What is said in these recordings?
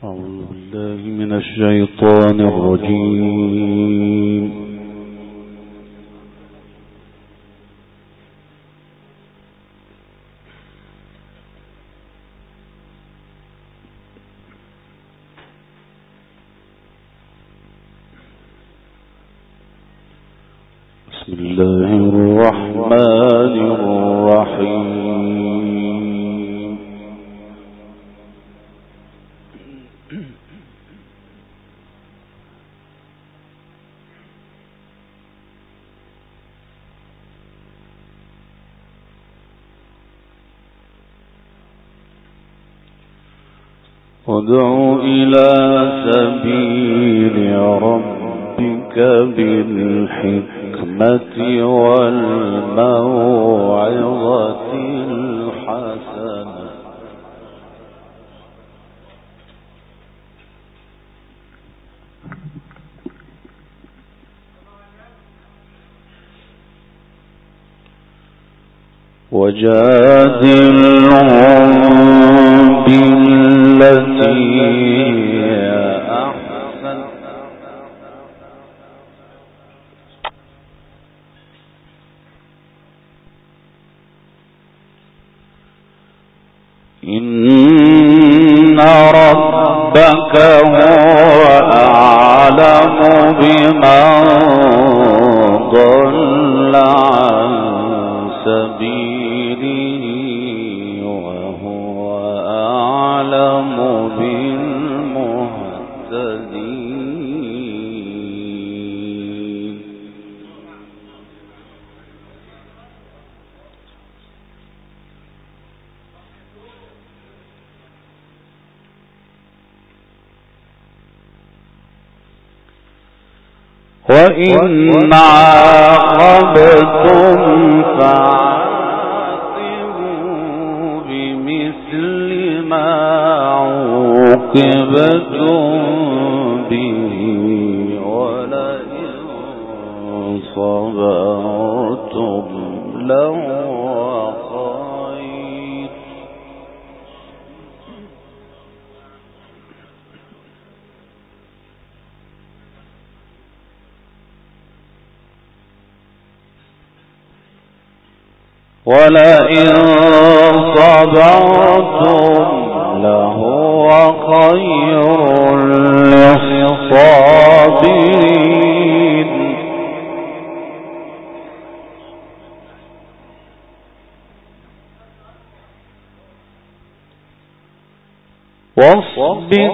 أعوذ بالله من الشيطان الرجيم. بسم الله الرحمن الرحيم. ادع إلى سبيل ربك بالحكمة والموعظة الحسنة وجادلهم بالتي هي أحسن إن ربك هو أعلم بمن ضل عن سبيله وهو أعلم بالمهتدين. وإن عاقبتم فعاقبوا بمثل ما عوقبتم به ولئن صبرتم لهو خير ولئن صبرتم لهو خير للصابرين. واصبر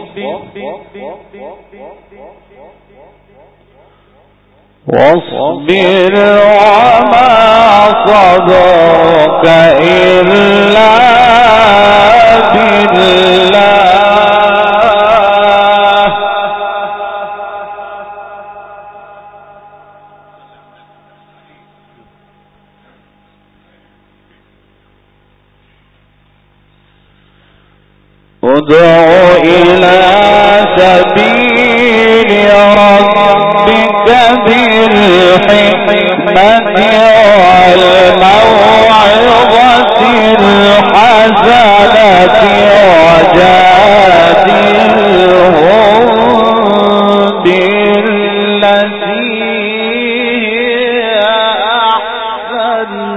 وما صبرك إلا بالله ادع إلى سبيل ربك بالحكمة والموعظة الحسنة وجادلهم بالتي هي أحسن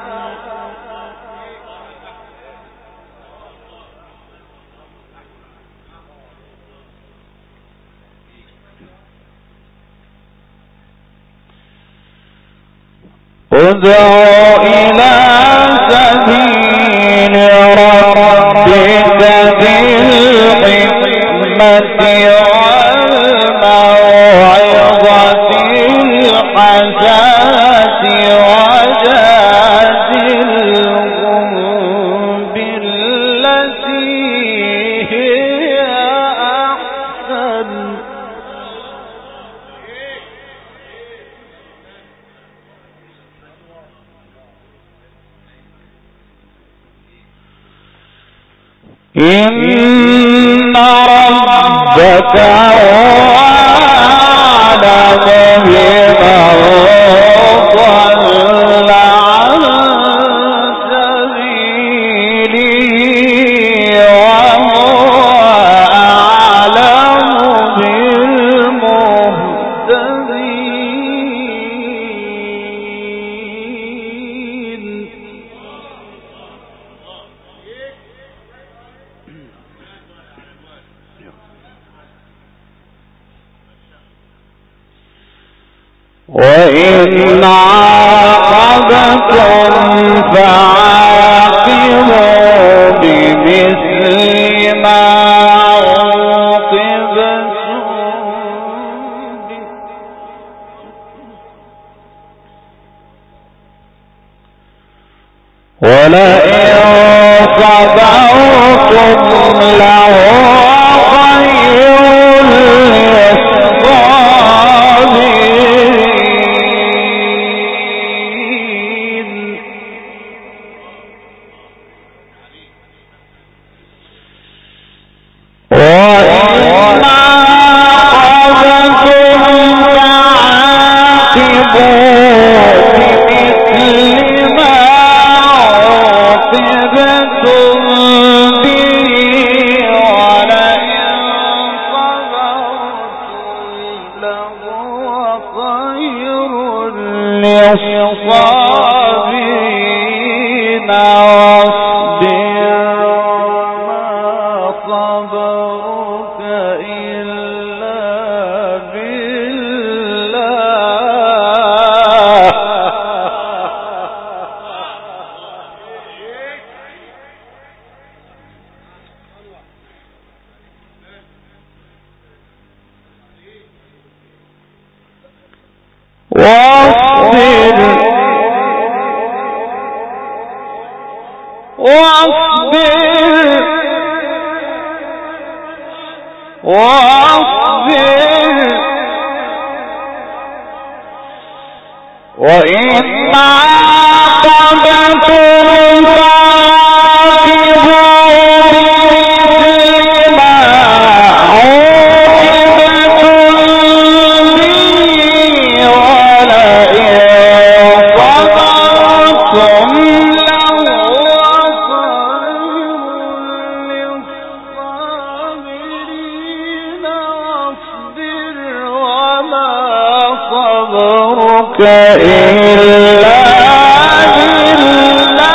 ادع إلى سبيل ربك بالحكمة والموعظة الحسنة وجادلهم بالتي هي أحسن إن ربك هو أعلم بمن ضل عن سبيله وهو وإن عاقبتم فعاقبوا بمثل ما عوقبتم به ولئن صبرتم لهو خير للصابرين وإن عاقبتم فعاقبوا بمثل ما عوقبتم به ولئن صبرتم لهو خير للصابرين واصبر وإن عاقبتم فعاقبوا بمثل ما عوقبتم به ولئن صبرتم لهو خير للصابرين واصبر وما صبرك إلا بالله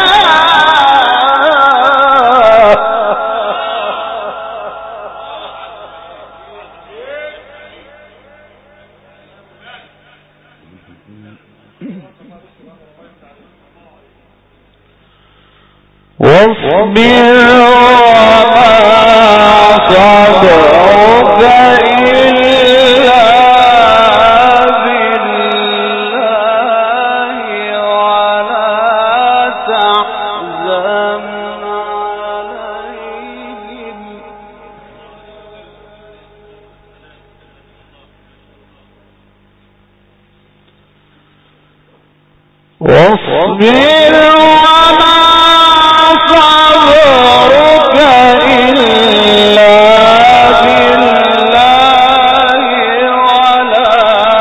واصبر وما صبرك إلا بالله ولا تحزن عليهم واصبر وما صبرك إلا بالله ولا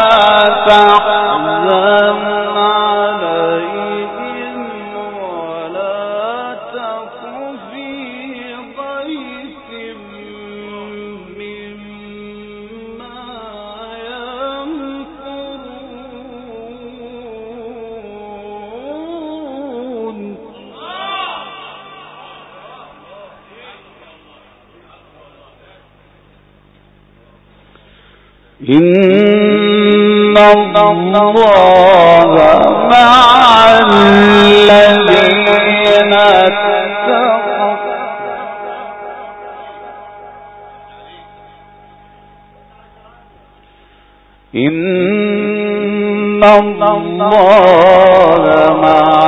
تحزن عليهم ولا تك في ضيق مما يمكرون إن الله مع الذين اتقوا إن الله مع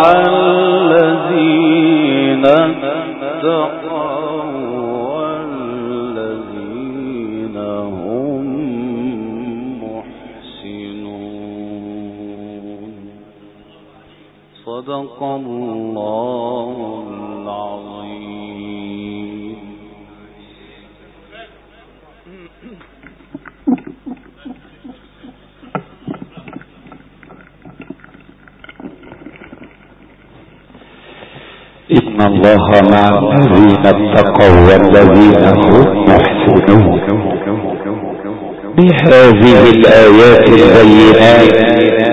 الذين اتقوا والذين هم محسنون صدق الله العظيم. إن الله مع الذين اتقوا والذين هم محسنون. بهذه الآيات البينات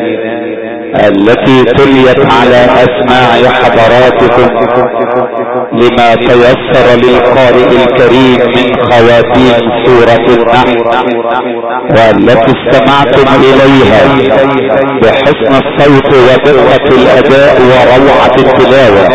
التي تليت على أسماع حضراتكم لما تيسر للقارئ الكريم من خواتيم سورة النحل، والتي استمعتم اليها بحسن الصوت ودقة الاداء وروعة التلاوة،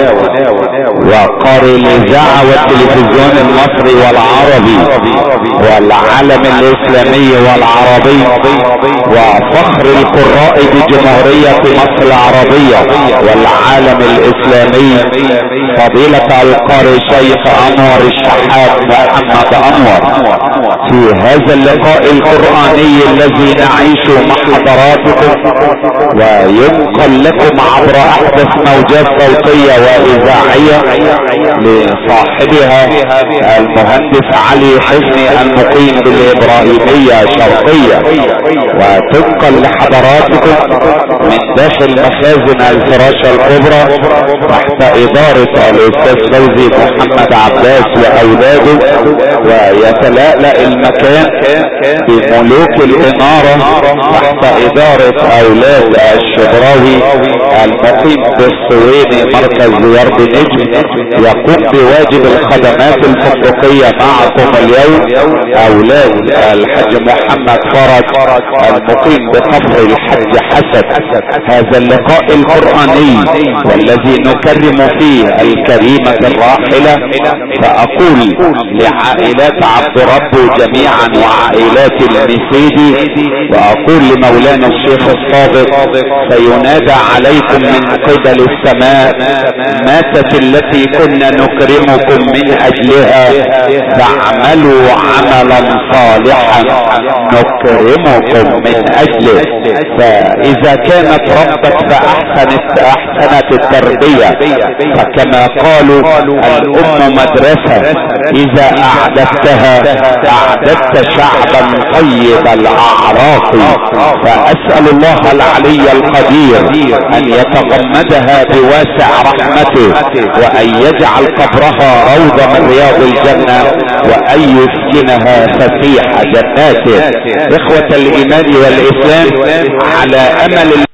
وقارئ الاذاعة والتلفزيون المصري والعربي والعالم الاسلامي والعربي، وفخر القراء بجمهورية مصر العربية والعالم الاسلامي فضيلة القارئ شيخ انور الشحات محمد انور، في هذا اللقاء القرآني الذي نعيش مع حضراتكم وينقل لكم عبر احدث موجات صوتية واذاعية لصاحبها المهندس علي حسني المقيم بالابراهيمية شرقية، وتنقل لحضراتكم من داخل مخازن الفراشة الكبرى تحت ادارة الاستاذ فوزي محمد عباس واولاده، ويتلألأ المكان بملوك الامارة تحت ادارة اولاد الشبراوي المقيم بالصويني مركز ورد نجم، يقوم بواجب الخدمات الفندقية معكم اليوم اولاد الحج محمد فرج المقيم بكفر الحج حسن. هذا اللقاء القرآني والذي نكرم فيه الكريمة الراحلة، فاقول لعائلات عبد ربه جميعا وعائلات المسيدي، واقول لمولانا الشيخ الصادق سينادى عليكم من قبل السماء ماتت التي كنا نكرمكم من اجلها فاعملوا عملا صالحا نكرمكم من اجله. فاذا كانت ربك فاحسنت التربية، فكما قالوا الام مدرسة اذا اعددتها اعددت شعبا طيب الاعراق. فاسأل الله العلي القدير ان يتغمدها بواسع رحمته، وان يجعل قبرها روضة من رياض الجنة، وان يسكنها فسيح جناته. اخوة الايمان والاسلام، على امل